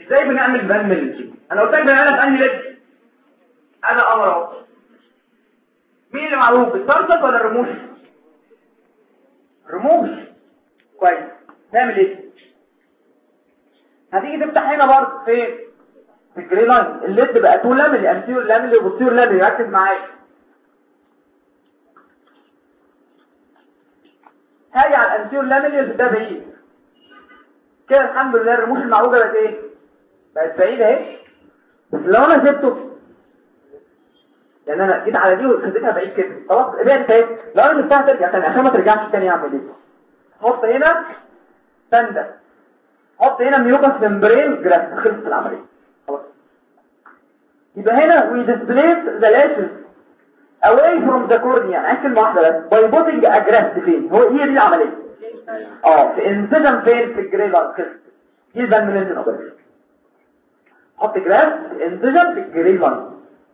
ازاي بنعمل فان ميلنج؟ انا قلت لك بنعملها في انهي ليد؟ هذا امر اهو. مين اللي معروف، السارسك ولا الرموش؟ رموش. كويس. نعمل ايه؟ هتيجي تفتح هنا برضه فين؟ في الجري لاين. الليد بقى تو لاميلي، انتيور لاميلي وبوستيريور لاميلي. ركز معايا. هاجي على الانتيور لاميلي ده بعيد كده. الحمد لله الرموش المعوجه بقت ايه؟ بقت بعيده اهي. بس لو انا سبته، يعني انا جيت على دي وخدتها بعيد كده خلاص بعدت اهي. لو انا سبتها ترجع تاني عشان ما ترجعش تاني. اعمل ايه؟ حط هنا سنده، حط هنا ميوكس ممبرين جراف. خلصت العمليه خلاص. يبقى هنا we displace the lashes away from the cornea. يعني كلمه واحده بس. by putting a graft فين؟ هي دي العمليه. في انسجن فين؟ في الجري لاين كده. دي الفان ميلنج اوبريشن. حط جراف انسجن في الجري لاين.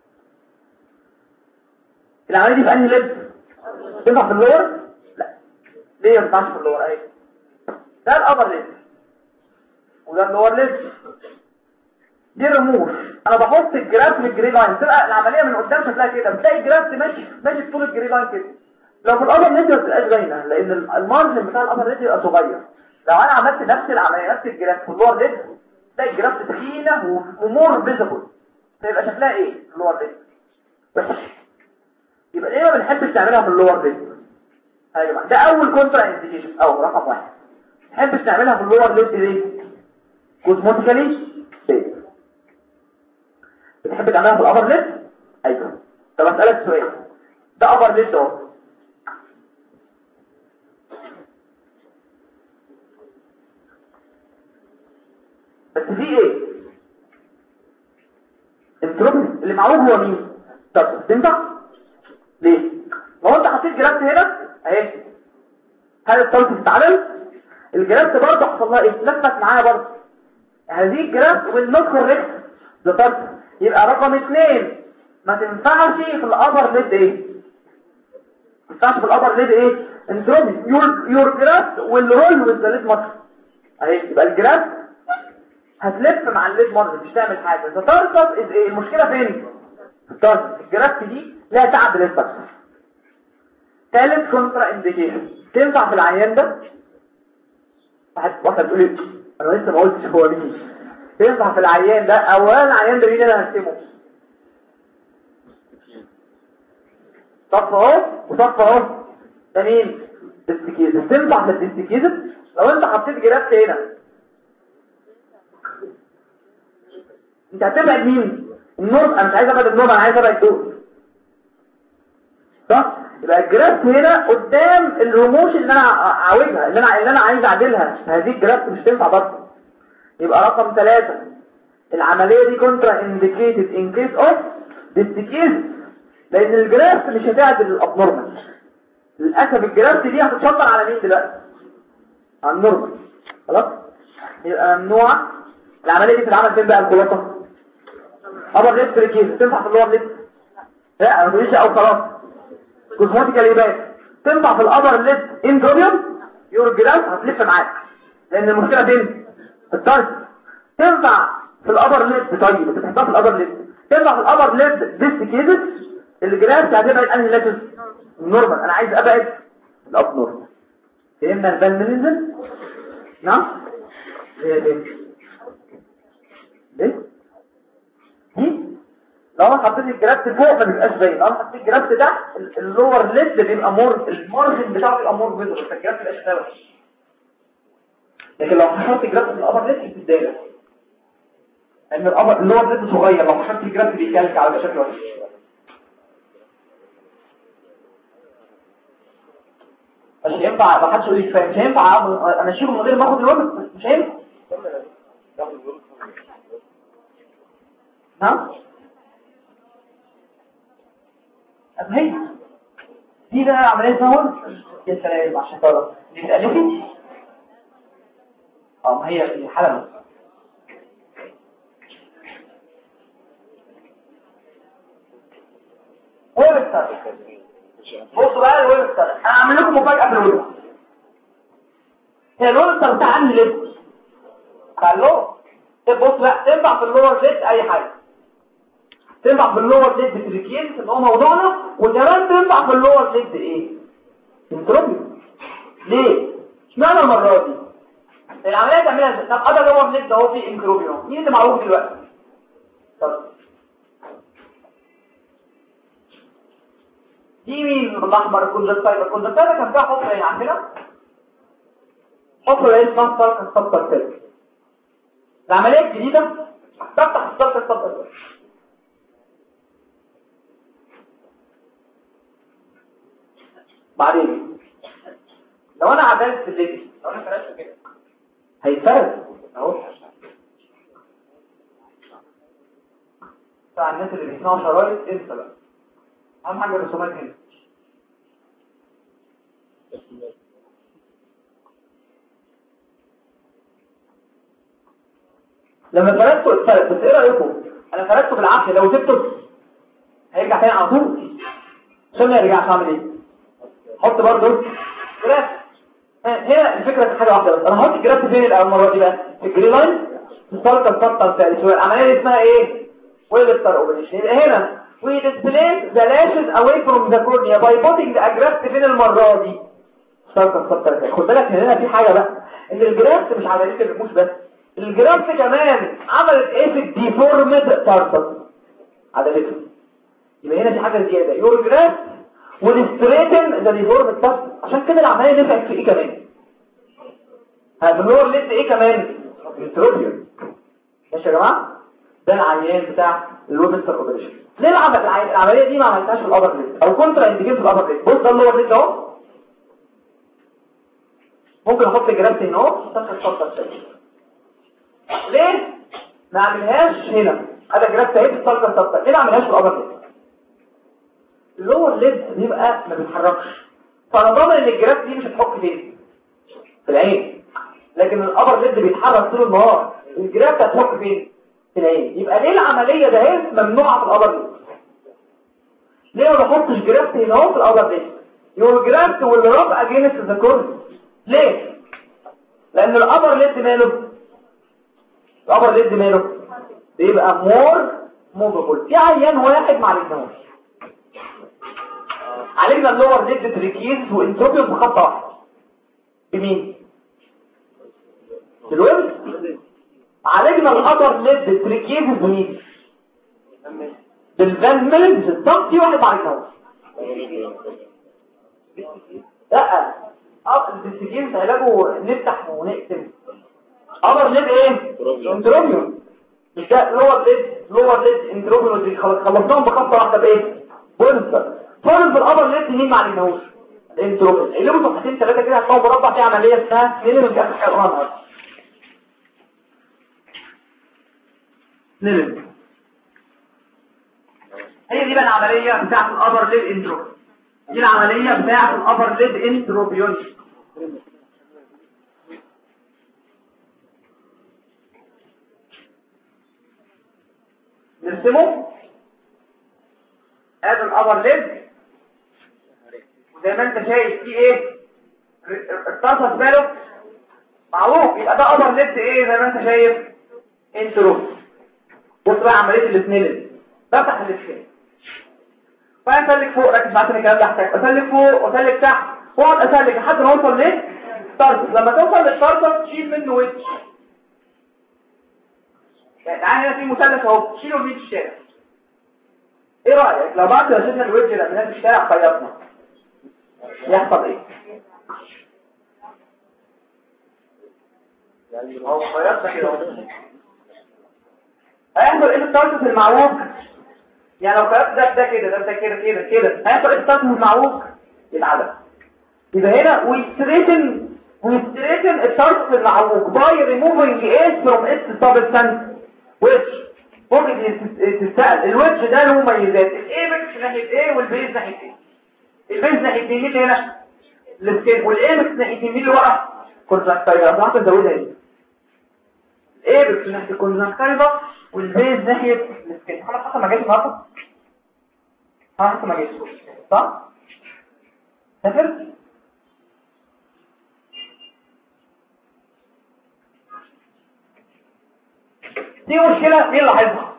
العمليه دي في انهي ليد؟ تنفع في اللور؟ لا. ليه ما ينفعش في اللور؟ اهي ده الابر ليد وده اللور ليد. دي رموش. انا بحط الجراف للجري لاين. تبقى العمليه من قدام شكلها كده. بتلاقي الجراف ماشي طول الجري لاين كده. لو في الابر ليد ما بتبقاش باينه لان المارجن بتاع الابر ليد يبقى صغير. لو انا عملت نفس العمليه نفس الجراف في اللور ليد تلاقي الجراف تخينه ومور فيزبل. تبقى شكلها ايه اللور ليد؟ وحش. يبقى ليه ما بنحبش تعملها في اللور ليد؟ يا جماعه ده اول كونترا انديكيشن او رقم 1. ما بنحبش تعملها في اللور ليد ليه؟ كوزموتيكالي بتحب تعملها في الابر ليد؟ ايوه. طب اسالك سؤال، ده ابر ليد اهو، بس في ايه؟ انتروبي اللي معروف هو مين؟ طب تنفع؟ ليه؟ لو انت حطيت جرافت هنا اهي، هل الصوت استعمل؟ الجرافت برضه حصل لها ايه؟ لفت معايا برضه. هذه الجرافت والنص الريكس ده طرف. يبقى رقم 2 ما تنفعش في الابر ليد ايه؟ ما تنفعش في الابر ليد ايه؟ انتروبي يور جرافت والرول والزليد مصر اهي. يبقى الجرافت هتلف مع الليد مارج مش تعمل حاجه. ده ترسب ايه؟ المشكله فين؟ الترسب. الجرافت دي لها تعب للفكس. ثالث كونترا انديكيشن تنفع في العيان ده. واحد تقول لي انا لسه ما قلتش هو مين. تنفع في العيان ده. اولا العيان ده مين اللي هنقسمه؟ صف اهو وصف اهو. ده مين؟ ديستيكيزم. تنفع في الديستيكيزم لو انت حطيت جرافت هنا. انت هتبعد مين؟ النورم. انا مش عايز ابعد النورم، انا عايز ابعد دول صح. يبقى الجرافت هنا قدام الرموش اللي انا عاوزها، اللي انا عايز اعدلها. هذه الجرافت مش تنفع برضه. يبقى رقم 3 العمليه دي كونترا انديكيتد ان كيس اوف ديستيكيز، لان الجرافت مش هتعدل الابنورمال. للاسف الجرافت دي هتتشطر على مين دلوقتي؟ على النورمال. خلاص. يبقى ممنوع. العمليه دي بتتعمل فين بقى؟ الخلاصه ابر ليد تريكيز. تنفع في اللور ليد؟ لا ما تقوليش او خلاص. كوزموتيكال ايبان تنفع في الابر ليد اندروبيوم. يور جراف هتلف معاك لان المشكله فين؟ في التارس. تنفع في الابر ليد. طيب بتحطها في الابر ليد. تنفع في الابر ليد ديستيكيزس. الجراف هتبعد انهي لاتس؟ النورمال. انا عايز ابعد الاب نورمال. فهمنا الفان ميلنج؟ نعم. ايه لو انا حطيت الجرافت فوق ما بيبقاش باين. لو انا حطيت الجرافت تحت اللور ليد بيبقى مور، المارجن بتاعه بيبقى مور فيزبل، فالجرافت مبقاش باين. لكن لو حطيت الجرافت في الابر ليد بتتضايق لان الابر اللور ليد صغير. لو حطيت الجرافت بيكلك على شكل وحش. مش هينفع. ما حدش يقول لي مش هينفع انا اشيله من غير ما اخد الوقت. مش هينفع. نعم. هي دي بقى عمليه تنور. يا سلام عشان تعرف دي بتألفي. ما هي الحلبة. ويبستر. بصوا بقى الويبستر. انا هعمل لكم مفاجأة في الويبستر. هي الويبستر بتاع عندي ليه؟ بتاع اللون. بص بقى تنفع في اللور ليد اي حاجه، تنفع في اللور ليد تريكيز اللي هو موضوعنا، وكمان تنفع في اللور ليد ايه انتروبيون. ليه اشمعنى المره دي العمليه تعملها ازاي؟ طب ادي اللور ليد اهو في انتروبيون، مين اللي معروف دلوقتي؟ طب دي مين بالاحمر؟ الكونجكتيفا كان فيها حفره هنا عندنا، حفره ايه اسمها سالكس سبتر. العمليه الجديده تفتح السالكس سبتر. بعدين لو انا عدلت الليد، لو انا فرشته كده هيتفرد اهو. بتاع الناس اللي بيسمعوا شرايط انسى بقى، اهم حاجه الرسومات هنا. لما فردته اتفرد، بس ايه رايكم انا فردته بالعافيه، لو سبته هيرجع تاني على طول. عشان ما يرجعش اعمل ايه؟ حط برضه جراف. هنا الفكره في حاجه واحده بس، انا هحط الجراف فين المره دي بقى؟ في الجري لاين السلطه الخطه الثالثه. العمليه دي اسمها ايه؟ ويلستر اوبريشن. يبقى هنا we displaced the lashes away from the cornea by putting the graft فين المره دي؟ السلطه الخطه الثالثه. خد بالك هنا في حاجه بقى، ان الجراف مش عمليه الرموش بس، الجراف كمان عملت ايه في الديفورمد تارتس عدلته. يبقى هنا في حاجه زياده، يور جراف والستريتن ذا ديفورمد تارتس. عشان كده العمليه نفعت في ايه كمان؟ هنور لسه ايه كمان؟ انتروبيون. ماشي يا جماعه؟ ده العيان بتاع الويبستر اوبريشن. ليه العمليه دي ما عملتهاش في الابر ليد او كونترا انديكيت في الابر ليد؟ بص ده اللور ليد اهو، ممكن احط جرافت هنا اهو تاخد. ليه ما اعملهاش هنا؟ هذا جرافت اهي بتطلع السبتر. ليه ما اعملهاش في الابر ليد؟ اللور ليد بيبقى ما بيتحركش، فانا ضامن ان الجرافت دي مش هتحك فين؟ في العين. لكن الابر ليد بيتحرك طول النهار، الجرافت هتحك فين؟ في العين. يبقى ليه العمليه ده هي ممنوعه في الابر ليد؟ ليه ما بحطش جرافت هنا اهو في الابر ليد؟ يور جرافت واللي راب اجينست ذا كورن. ليه؟ لان الابر ليد ماله؟ الابر ليد ماله؟ بيبقى مور موفبل. في عيان واحد ما عالجناهوش، عالجنا اللور ليد تريكيز وانتروبيوس بخطه واحده. بمين؟ بالويب. عالجنا الابر ليد تريكيز بمين؟ بالفان ميلنز. الضغط دي واحد ما عالجناهوش. لا الديسيجين علاجه نفتح ونقسم. ابر ليد ايه؟ انتروبيون. مش ده لور ليد انتروبيون دي خلصناهم بخطه واحده بايه؟ بولنسر. فولن في الابر ليد مين ما عالجناهوش؟ الانتروبيون. اللي له صفحتين ثلاثه كده هتلاقوا مربع فيه عمليه اسمها نيلم في اخر القران. نيلم هي دي بقى العمليه بتاعه الابر ليد انتروبيون. دي العمليه بتاعه الابر ليد انتروبيون. نرسمه ادي الابر ليد، وزي ما انت شايف فيه ايه؟ الطرف ماله معروف، يبقى ده ابر ليد ايه زي ما انت شايف؟ انترو. بص بقى عمليه الاثنين، بفتح الاثنين واسلك فوق، ركز معايا الكلام ده هحتاج اسلك فوق واسلك تحت واقعد اسلك لحد ما اوصل ليه؟ طرف. لما توصل للطرف تشيل منه وش. يعني تعالى هنا في مثلث اهو، شيله من الشارع. ايه رايك لو بعد ما شلنا الوجه ده من الشارع خيطنا يحصل ايه؟ اهو خيطنا كده هيحصل ايه في الطرف المعوج؟ يعني لو خيطت ده كده ده كده كده كده هيحصل ايه في الطرف المعوج؟ يتعدل. يبقى هنا ويستريتن الطرف المعوج باي ريموفينج ايه فروم اتس سبستانس ويتش. ممكن تستقل الوجه ده له مميزات، الايبكس ناحيه ايه والبيز ناحيه ايه. البيز ناحيه مين اللي هنا؟ السكين، والايبكس ناحيه مين اللي ورا؟ كونجكتيفا. راح تزودها ايه؟ الايبكس ناحيه الكونجكتيفا والبيز ناحيه السكين. خلاص حتى ما جاش النهارده، حتى ما جاش صح؟ سافرت دي مشكله مين اللي هيظهر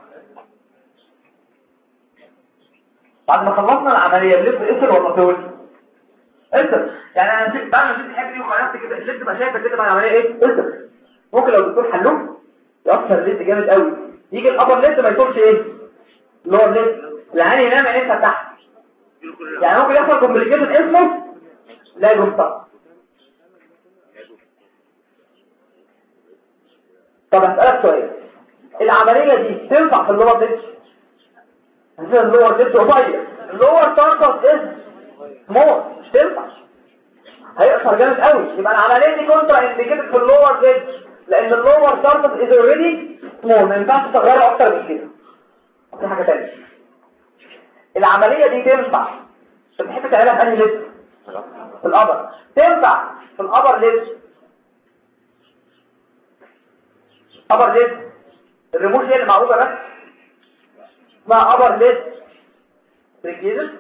بعد ما خلصنا العمليه؟ اللب قفل ولا طول؟ قفل. يعني انا بعد ما شفت الحته دي وخلصت كده اللب تبقى شايفه كده بعد العمليه ايه؟ قفل. ممكن لو الدكتور حلوه يأثر اللب جامد قوي، يجي الابر لب ما يطولش ايه؟ اللور لب، العين ينام عينيها تحت، يعني ممكن يحصل كومبليكيشن اسمه لا ينطق. طب هسألك سؤال، العملية دي تنفع في اللور لب؟ مثلا اللور لب قصير، اللور تارتس از سمول، مش تنفع، هيقصر جامد قوي. يبقى العملية دي كونترا انديكيتد في اللور لب لان اللور تارتس از اوريدي سمول، ما ينفعش تصغره اكتر من كده. في حاجة تانية، العملية دي تنفع بتحب تعملها في انهي لب؟ في الابر. تنفع في الابر لب، ابر لب الرموش هي اللي معروفه بس اسمها ابر لب ريكيزس.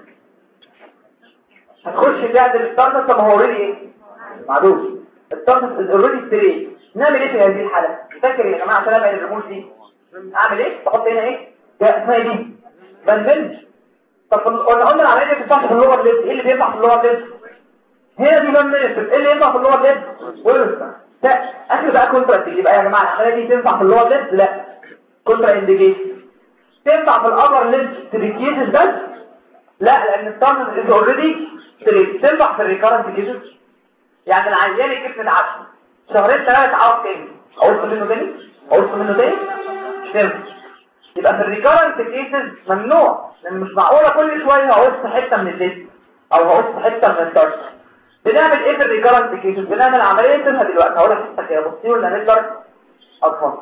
هتخش تعدل الستارتس لما هو اوريدي ايه؟ معدوش. الستارتس از اوريدي ستريت. نعمل ايه في هذه الحاله؟ فاكر يا جماعه عشان ابعد الرموش دي اعمل ايه؟ بحط هنا ايه؟ اسمها ايه دي؟ بنفنج. طب قلنا العمليه دي بتنفع في اللور لب، ايه اللي بينفع في اللور لب؟ هنا دي بنفنج. ايه اللي ينفع في اللور لب؟ ويلسون. اخر بقى كونترا يبقى يا جماعه العمليه دي تنفع في اللور لب؟ لا، كونترا انديكيشن. تنفع في الابر لب تريكيزس بس؟ لا، لان الستارتس از اوريدي ستريت. تنفع في الريكارنت كيسز، يعني العيان الجسم اتعب شهرين ثلاثه عاوز تاني، اقول منه تاني مش تنفع. يبقى في الريكارنت كيسز ممنوع، لان مش معقوله كل شويه هقص حته من اللب او هقص حته من الستارتس. بنعمل ايه في الريكارنت كيسز؟ بنعمل عمليه اسمها دلوقتي هقول لك كده بصي ولا نقدر اطفال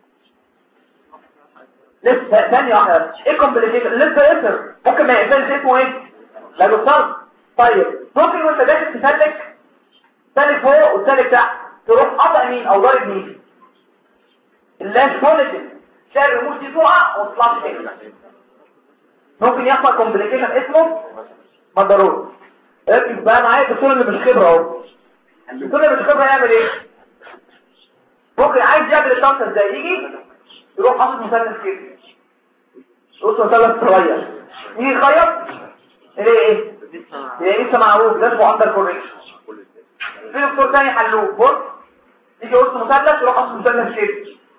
لسه ثانيه واحده. ايه كومبليكيشن؟ لسه يقدر ممكن ما يقفلش اسمه ايه؟ لا يوصل. طيب ممكن وانت داخل تسلك سالك فوق وسالك تحت تروح قطع مين او ضارب مين؟ اللاش بوليتين، تلاقي الرموش دي تقع وما تطلعش تاني. ممكن يحصل كومبليكيشن اسمه مضروب. ركز بقى معايا، الدكتور اللي مش خبره اهو. الدكتور اللي مش خبره يعمل ايه؟ ممكن عايز يعمل الشنطه ازاي؟ يجي يروح حاطط مثلث كده، يقص مثلث صغير، يجي يخيط ايه؟ لسه معروف ده اسمه اندر كوريكشن. في دكتور تاني حلوه بص، يجي يقص مثلث يروح حاطط مثلث كده،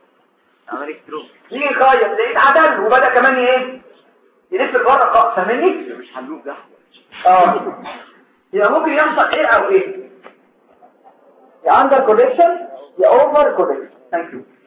يجي يخيط لقيت عدل وبدا كمان ايه؟ يلف لبره. فاهمني؟ مش حلوب ده. يبقى ممكن يحصل ايه او ايه؟ يا اندر كوريكشن يا اوفر كوريكشن. ثانك يو.